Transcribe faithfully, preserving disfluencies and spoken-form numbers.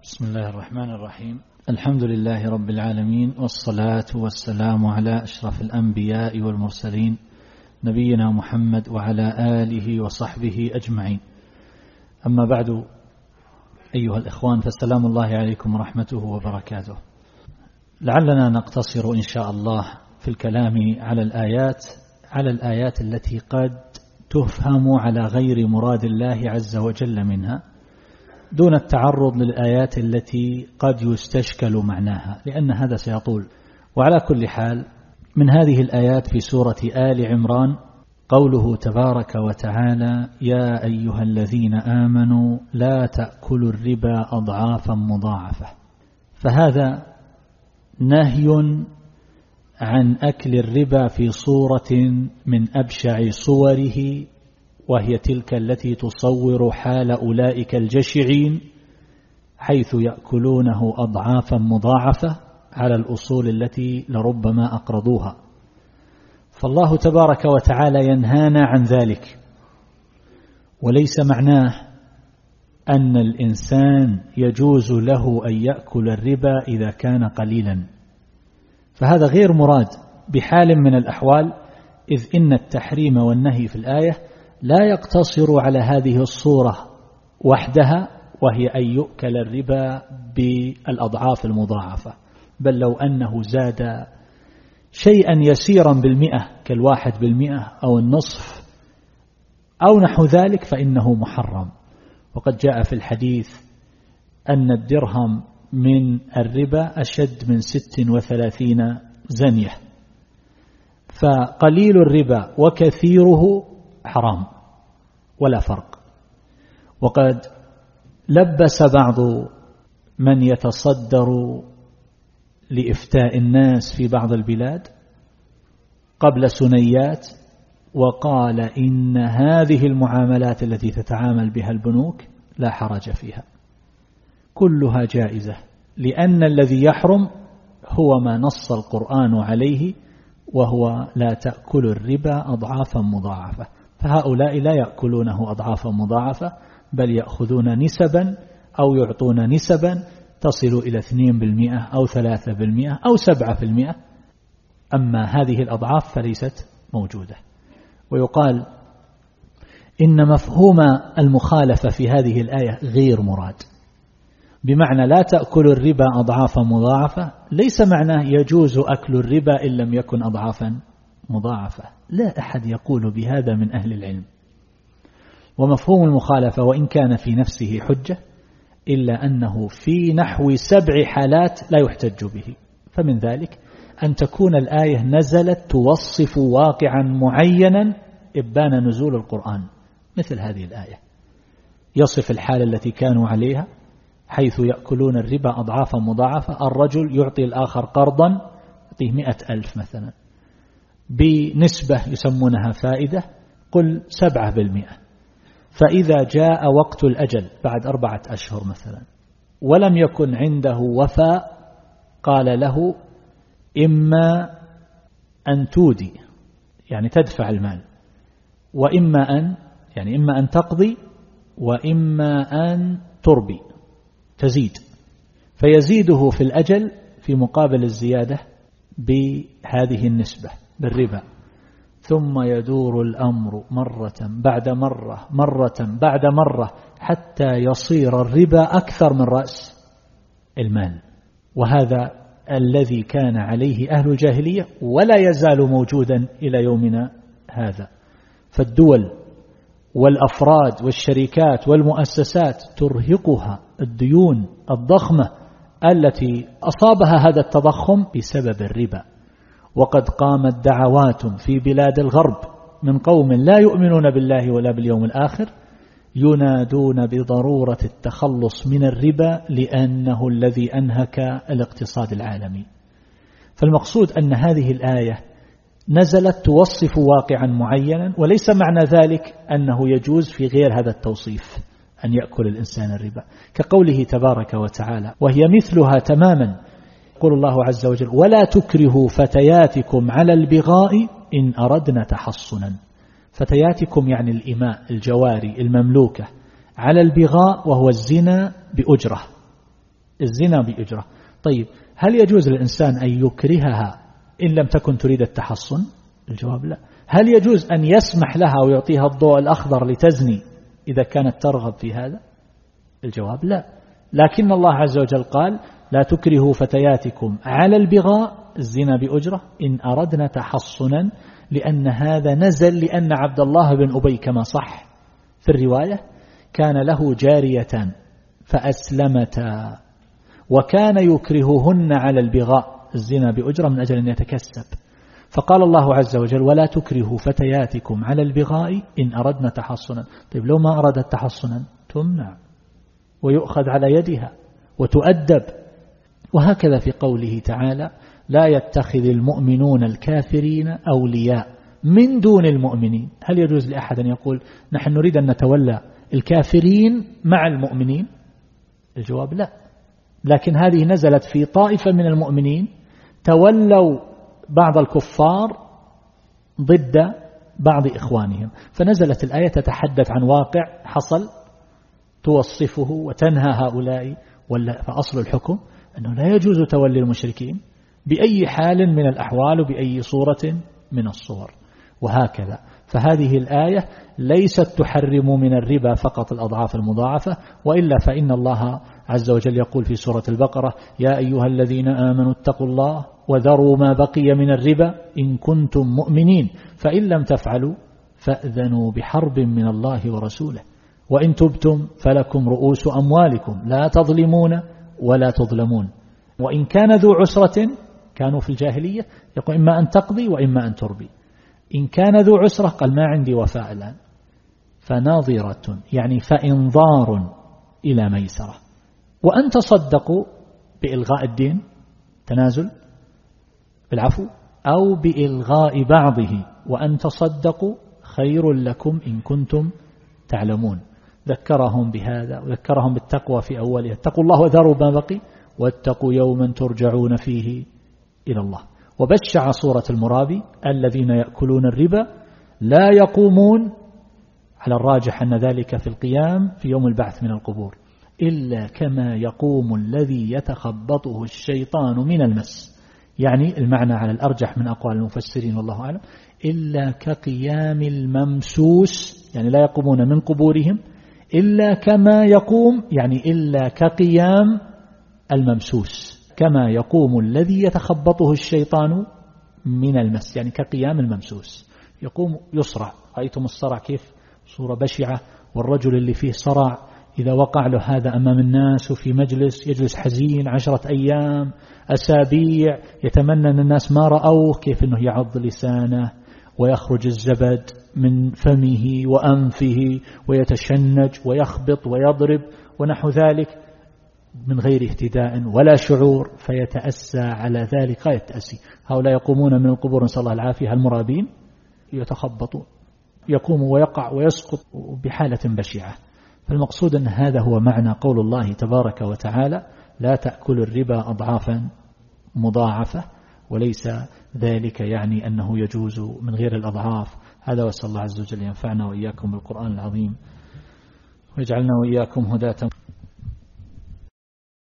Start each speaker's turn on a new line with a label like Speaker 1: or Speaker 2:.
Speaker 1: بسم الله الرحمن الرحيم. الحمد لله رب العالمين، والصلاة والسلام على أشرف الأنبياء والمرسلين نبينا محمد وعلى آله وصحبه أجمعين. أما بعد، أيها الإخوان، فالسلام الله عليكم ورحمته وبركاته. لعلنا نقتصر إن شاء الله في الكلام على الآيات على الآيات التي قد تفهم على غير مراد الله عز وجل منها، دون التعرض للآيات التي قد يستشكل معناها، لأن هذا سيطول. وعلى كل حال، من هذه الآيات في سورة آل عمران قوله تبارك وتعالى: يا أيها الذين آمنوا لا تأكلوا الربا أضعافا مضاعفة. فهذا نهي عن أكل الربا في صورة من أبشع صوره، وهي تلك التي تصور حال أولئك الجشعين حيث يأكلونه أضعافا مضاعفة على الأصول التي لربما أقرضوها. فالله تبارك وتعالى ينهانا عن ذلك، وليس معناه أن الإنسان يجوز له أن يأكل الربا إذا كان قليلا، فهذا غير مراد بحال من الأحوال، إذ إن التحريم والنهي في الآية لا يقتصر على هذه الصورة وحدها، وهي أن يؤكل الربا بالأضعاف المضاعفة، بل لو أنه زاد شيئا يسيرا بالمئة كالواحد بالمئة أو النصف أو نحو ذلك فإنه محرم. وقد جاء في الحديث أن الدرهم من الربا أشد من ست وثلاثين زنية، فقليل الربا وكثيره حرام ولا فرق. وقد لبس بعض من يتصدر لإفتاء الناس في بعض البلاد قبل سنيات وقال إن هذه المعاملات التي تتعامل بها البنوك لا حرج فيها، كلها جائزة، لأن الذي يحرم هو ما نص القرآن عليه، وهو لا تأكل الربا أضعافا مضاعفة. فهؤلاء لا يأكلونه أضعافا مضاعفة، بل يأخذون نسبا أو يعطون نسبا تصل إلى اثنين بالمئة أو ثلاثة بالمئة أو سبعة بالمئة، أما هذه الأضعاف فليست موجودة. ويقال إن مفهوم المخالفة في هذه الآية غير مراد، بمعنى لا تأكل الربا أضعافا مضاعفة ليس معناه يجوز أكل الربا إن لم يكن أضعافا مضاعفة، لا أحد يقول بهذا من أهل العلم. ومفهوم المخالفة وإن كان في نفسه حجة، إلا أنه في نحو سبع حالات لا يحتج به. فمن ذلك أن تكون الآية نزلت توصف واقعا معينا إبان نزول القرآن، مثل هذه الآية يصف الحالة التي كانوا عليها حيث يأكلون الربا أضعافا مضاعفة. الرجل يعطي الآخر قرضا يعطيه مئة ألف مثلا بنسبة يسمونها فائدة، قل سبعة بالمئة، فإذا جاء وقت الأجل بعد أربعة أشهر مثلا ولم يكن عنده وفاء، قال له إما أن تودي يعني تدفع المال، وإما أن يعني إما أن تقضي وإما أن تربي تزيد، فيزيده في الأجل في مقابل الزيادة بهذه النسبة بالربا. ثم يدور الأمر مرة بعد مرة مرة بعد مرة حتى يصير الربا أكثر من رأس المال، وهذا الذي كان عليه أهل الجاهلية ولا يزال موجودا إلى يومنا هذا. فالدول والأفراد والشركات والمؤسسات ترهقها الديون الضخمة التي أصابها هذا التضخم بسبب الربا. وقد قامت دعوات في بلاد الغرب من قوم لا يؤمنون بالله ولا باليوم الآخر ينادون بضرورة التخلص من الربا، لأنه الذي أنهك الاقتصاد العالمي. فالمقصود أن هذه الآية نزلت توصف واقعا معينا، وليس معنى ذلك أنه يجوز في غير هذا التوصيف أن يأكل الإنسان الربا، كقوله تبارك وتعالى وهي مثلها تماما. يقول الله عز وجل: ولا تكرهوا فتياتكم على البغاء إن أردنا تحصنا. فتياتكم يعني الإماء الجواري المملوكة، على البغاء وهو الزنا بأجرة، الزنا بأجرة. طيب هل يجوز للإنسان أن يكرهها إن لم تكن تريد التحصن؟ الجواب لا. هل يجوز أن يسمح لها ويعطيها الضوء الأخضر لتزني إذا كانت ترغب في هذا؟ الجواب لا. لكن الله عز وجل قال لا تكرهوا فتياتكم على البغاء الزنا بأجرة إن أردنا تحصنا، لأن هذا نزل لأن عبد الله بن أبي كما صح في الرواية كان له جاريتان فأسلمتا وكان يكرههن على البغاء الزنا بأجرة من أجل أن يتكسب، فقال الله عز وجل ولا تكرهوا فتياتكم على البغاء إن أردنا تحصنا. طيب لو ما أردت تحصنا تمنع ويؤخذ على يدها وتؤدب. وهكذا في قوله تعالى لا يتخذ المؤمنون الكافرين أولياء من دون المؤمنين. هل يجوز لأحد أن يقول نحن نريد أن نتولى الكافرين مع المؤمنين؟ الجواب لا. لكن هذه نزلت في طائفة من المؤمنين تولوا بعض الكفار ضد بعض إخوانهم، فنزلت الآية تتحدث عن واقع حصل توصفه وتنهى هؤلاء. ولا فأصل الحكم أنه لا يجوز تولي المشركين بأي حال من الأحوال وبأي صورة من الصور. وهكذا فهذه الآية ليست تحرم من الربا فقط الأضعاف المضاعفة، وإلا فإن الله عز وجل يقول في سورة البقرة يا أيها الذين آمنوا اتقوا الله وذروا ما بقي من الربا إن كنتم مؤمنين فإن لم تفعلوا فأذنوا بحرب من الله ورسوله وإن تبتم فلكم رؤوس أموالكم لا تظلمون ولا تظلمون وإن كان ذو عسرة كانوا في الجاهلية يقول إما أن تقضي وإما أن تربي، إن كان ذو عسرة قال ما عندي وفاء الآن فناظرة يعني فإنظار إلى ميسرة، وأن تصدقوا بإلغاء الدين تنازل بالعفو أو بإلغاء بعضه وأن تصدقوا خير لكم إن كنتم تعلمون. ذكرهم بهذا وذكرهم بالتقوى في أولها اتقوا الله وذروا ما بقي واتقوا يوما ترجعون فيه إلى الله. وبشع سورة المرابي الذين يأكلون الربا لا يقومون على الراجح أن ذلك في القيام في يوم البعث من القبور إلا كما يقوم الذي يتخبطه الشيطان من المس، يعني المعنى على الأرجح من أقوال المفسرين والله أعلم إلا كقيام الممسوس، يعني لا يقومون من قبورهم إلا كما يقوم يعني إلا كقيام الممسوس كما يقوم الذي يتخبطه الشيطان من المس، يعني كقيام الممسوس يقوم يصرع. رأيتم الصرع كيف صورة بشعة، والرجل اللي فيه صرع إذا وقع له هذا أمام الناس وفي مجلس يجلس حزين عشرة أيام أسابيع يتمنى أن الناس ما رأوه، كيف أنه يعض لسانه ويخرج الزبد من فمه وأنفه ويتشنج ويخبط ويضرب ونحو ذلك من غير اهتداء ولا شعور، فيتأسى على ذلك غاية التأسي. هؤلاء يقومون من القبور نسأل الله العافية المرابين يتخبطون يقوم ويقع ويسقط بحالة بشعة. فالمقصود أن هذا هو معنى قول الله تبارك وتعالى لا تأكل الربا أضعافا مضاعفة، وليس ذلك يعني أنه يجوز من غير الأضعاف. هذا وصلى الله عز وجل ينفعنا وإياكم بالقرآن العظيم ويجعلنا وإياكم هداة